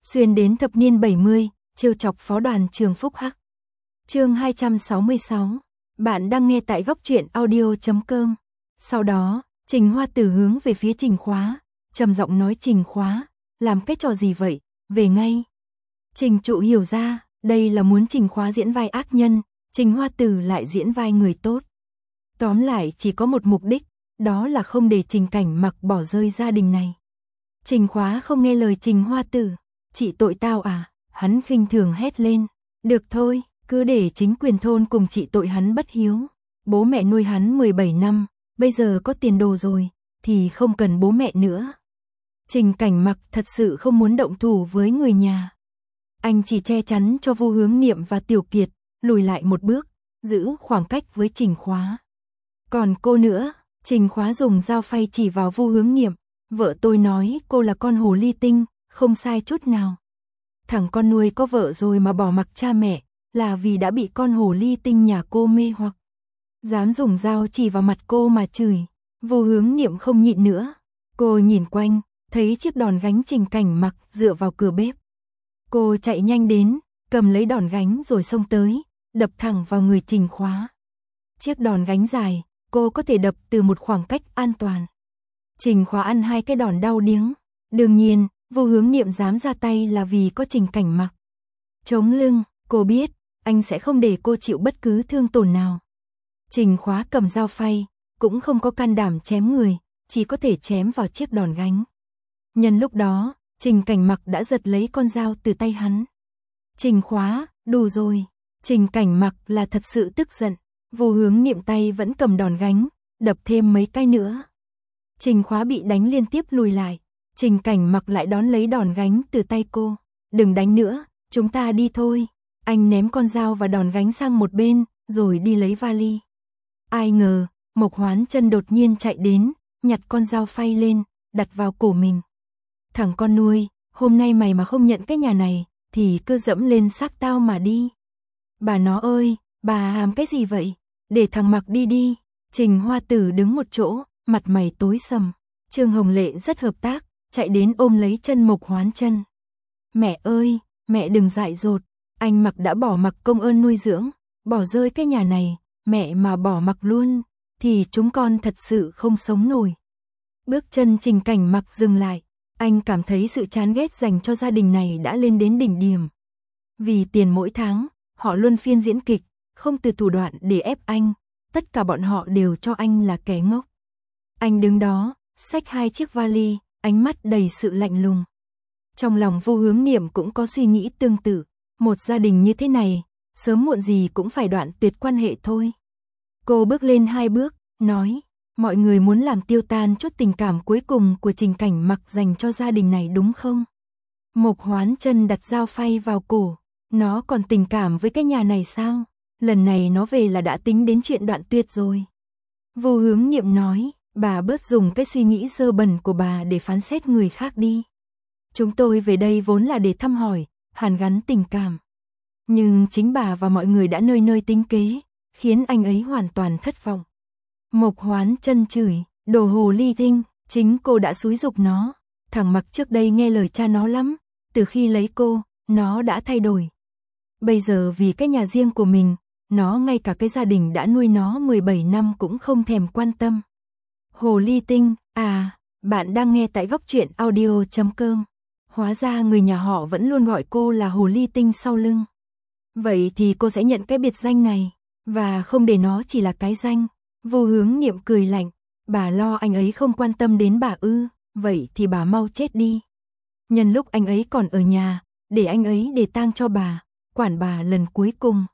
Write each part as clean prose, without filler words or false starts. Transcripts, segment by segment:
xuyên đến thập niên 70, trêu chọc phó đoàn trường Phúc Hắc. Chương 266. Bạn đang nghe tại góc truyện audio.com. Sau đó, Trình Hoa Tử hướng về phía Trình Khóa, trầm giọng nói: Trình Khóa, làm cái trò gì vậy, về ngay. Trình Trụ hiểu ra, đây là muốn Trình Khóa diễn vai ác nhân, Trình Hoa Tử lại diễn vai người tốt. Tóm lại chỉ có một mục đích, đó là không để Trình Cảnh Mặc bỏ rơi gia đình này. Trình Khóa không nghe lời Trình Hoa Tử. Chị tội tao à? Hắn khinh thường hét lên. Được thôi, cứ để chính quyền thôn cùng chị tội hắn bất hiếu. Bố mẹ nuôi hắn 17 năm, bây giờ có tiền đồ rồi, thì không cần bố mẹ nữa. Trình Cảnh Mặc thật sự không muốn động thủ với người nhà. Anh chỉ che chắn cho Vu Hướng Niệm và Tiểu Kiệt, lùi lại một bước, giữ khoảng cách với Trình Khóa. Còn cô nữa, Trình Khóa dùng dao phay chỉ vào Vu Hướng Niệm. Vợ tôi nói cô là con hồ ly tinh, không sai chút nào. Thằng con nuôi có vợ rồi mà bỏ mặc cha mẹ, là vì đã bị con hồ ly tinh nhà cô mê hoặc. Dám dùng dao chỉ vào mặt cô mà chửi. Vu Hướng Niệm không nhịn nữa. Cô nhìn quanh, thấy chiếc đòn gánh Trình Cảnh Mặc dựa vào cửa bếp. Cô chạy nhanh đến, cầm lấy đòn gánh rồi xông tới, đập thẳng vào người Trình Khóa. Chiếc đòn gánh dài, cô có thể đập từ một khoảng cách an toàn. Trình Khóa ăn hai cái đòn đau điếng. Đương nhiên, Vu Hướng Niệm dám ra tay là vì có Trình Cảnh Mặc. Chống lưng, cô biết, anh sẽ không để cô chịu bất cứ thương tổn nào. Trình Khóa cầm dao phay, cũng không có can đảm chém người, chỉ có thể chém vào chiếc đòn gánh. Nhân lúc đó, Trình Cảnh Mặc đã giật lấy con dao từ tay hắn. Trình Khóa, đủ rồi. Trình Cảnh Mặc là thật sự tức giận. Vu Hướng Niệm tay vẫn cầm đòn gánh, đập thêm mấy cái nữa. Trình Khóa bị đánh liên tiếp lùi lại. Trình Cảnh Mặc lại đón lấy đòn gánh từ tay cô. Đừng đánh nữa, chúng ta đi thôi. Anh ném con dao và đòn gánh sang một bên, rồi đi lấy vali. Ai ngờ, Mộc Hoán Chân đột nhiên chạy đến, nhặt con dao phay lên, đặt vào cổ mình. Thằng con nuôi, hôm nay mày mà không nhận cái nhà này, thì cứ dẫm lên xác tao mà đi. Bà nó ơi, bà làm cái gì vậy? Để thằng Mặc đi đi. Trình Hoa Tử đứng một chỗ, mặt mày tối sầm. Trương Hồng Lệ rất hợp tác, chạy đến ôm lấy chân Mộc Hoán Chân. Mẹ ơi, mẹ đừng dại dột. Anh Mặc đã bỏ mặc công ơn nuôi dưỡng, bỏ rơi cái nhà này, mẹ mà bỏ mặc luôn, thì chúng con thật sự không sống nổi. Bước chân Trình Cảnh Mặc dừng lại, anh cảm thấy sự chán ghét dành cho gia đình này đã lên đến đỉnh điểm. Vì tiền mỗi tháng, họ luân phiên diễn kịch, không từ thủ đoạn để ép anh, tất cả bọn họ đều cho anh là kẻ ngốc. Anh đứng đó, xách hai chiếc vali, ánh mắt đầy sự lạnh lùng. Trong lòng Vu Hướng Niệm cũng có suy nghĩ tương tự, một gia đình như thế này, sớm muộn gì cũng phải đoạn tuyệt quan hệ thôi. Cô bước lên hai bước, nói, mọi người muốn làm tiêu tan chút tình cảm cuối cùng của Trình Cảnh Mặc dành cho gia đình này đúng không? Mộc Hoán Chân đặt dao phay vào cổ, nó còn tình cảm với cái nhà này sao? Lần này nó về là đã tính đến chuyện đoạn tuyệt rồi. Vu Hướng Niệm nói, bà bớt dùng cái suy nghĩ dơ bẩn của bà để phán xét người khác đi. Chúng tôi về đây vốn là để thăm hỏi, hàn gắn tình cảm. Nhưng chính bà và mọi người đã nơi nơi tính kế, khiến anh ấy hoàn toàn thất vọng. Mộc Hoán Chân chửi, đồ hồ ly tinh, chính cô đã xúi giục nó. Thằng Mặc trước đây nghe lời cha nó lắm, từ khi lấy cô, nó đã thay đổi. Bây giờ vì cái nhà riêng của mình, nó ngay cả cái gia đình đã nuôi nó 17 năm cũng không thèm quan tâm. Hồ ly tinh, à, bạn đang nghe tại góc truyện audio.com. Hóa ra người nhà họ vẫn luôn gọi cô là hồ ly tinh sau lưng. Vậy thì cô sẽ nhận cái biệt danh này, và không để nó chỉ là cái danh. Vu Hướng Niệm cười lạnh, bà lo anh ấy không quan tâm đến bà ư, vậy thì bà mau chết đi. Nhân lúc anh ấy còn ở nhà, để anh ấy để tang cho bà, quản bà lần cuối cùng.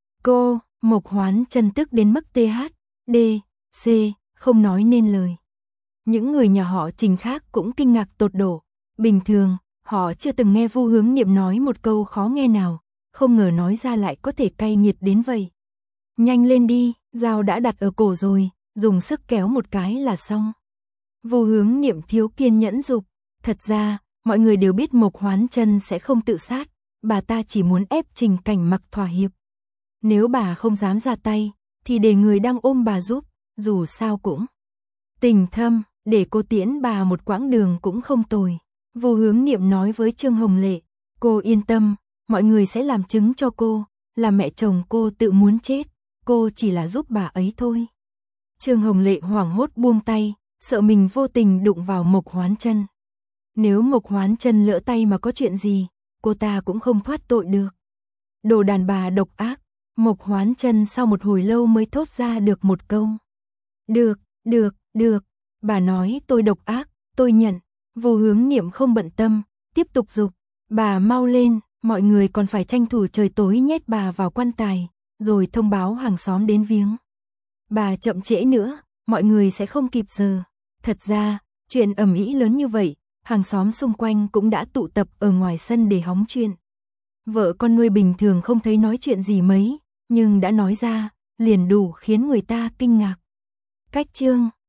Cô, Mộc Hoán Chân tức đến mức TH, D, C, không nói nên lời. Những người nhà họ Trình khác cũng kinh ngạc tột độ. Bình thường, họ chưa từng nghe Vu Hướng Niệm nói một câu khó nghe nào, không ngờ nói ra lại có thể cay nghiệt đến vậy. Nhanh lên đi, dao đã đặt ở cổ rồi, dùng sức kéo một cái là xong. Vu Hướng Niệm thiếu kiên nhẫn giục. Thật ra, mọi người đều biết Mộc Hoán Chân sẽ không tự sát, bà ta chỉ muốn ép Trình Cảnh Mặc thỏa hiệp. Nếu bà không dám ra tay, thì để người đang ôm bà giúp, dù sao cũng tình thâm, để cô tiễn bà một quãng đường cũng không tồi. Vu Hướng Niệm nói với Trương Hồng Lệ, Cô yên tâm, mọi người sẽ làm chứng cho cô, là mẹ chồng cô tự muốn chết, cô chỉ là giúp bà ấy thôi. Trương Hồng Lệ hoảng hốt buông tay, sợ mình vô tình đụng vào Mộc Hoán Chân. Nếu Mộc Hoán Chân lỡ tay mà có chuyện gì, cô ta cũng không thoát tội được. Đồ đàn bà độc ác, Mộc Hoán Chân sau một hồi lâu mới thốt ra được một câu. Được, bà nói tôi độc ác, tôi nhận. Vô Hướng Niệm không bận tâm, tiếp tục giục, bà mau lên, mọi người còn phải tranh thủ trời tối nhét bà vào quan tài, rồi thông báo hàng xóm đến viếng. Bà chậm trễ nữa, mọi người sẽ không kịp giờ. Thật ra, chuyện ầm ĩ lớn như vậy, hàng xóm xung quanh cũng đã tụ tập ở ngoài sân để hóng chuyện. Vợ con nuôi bình thường không thấy nói chuyện gì mấy, nhưng đã nói ra, liền đủ khiến người ta kinh ngạc. Cách chương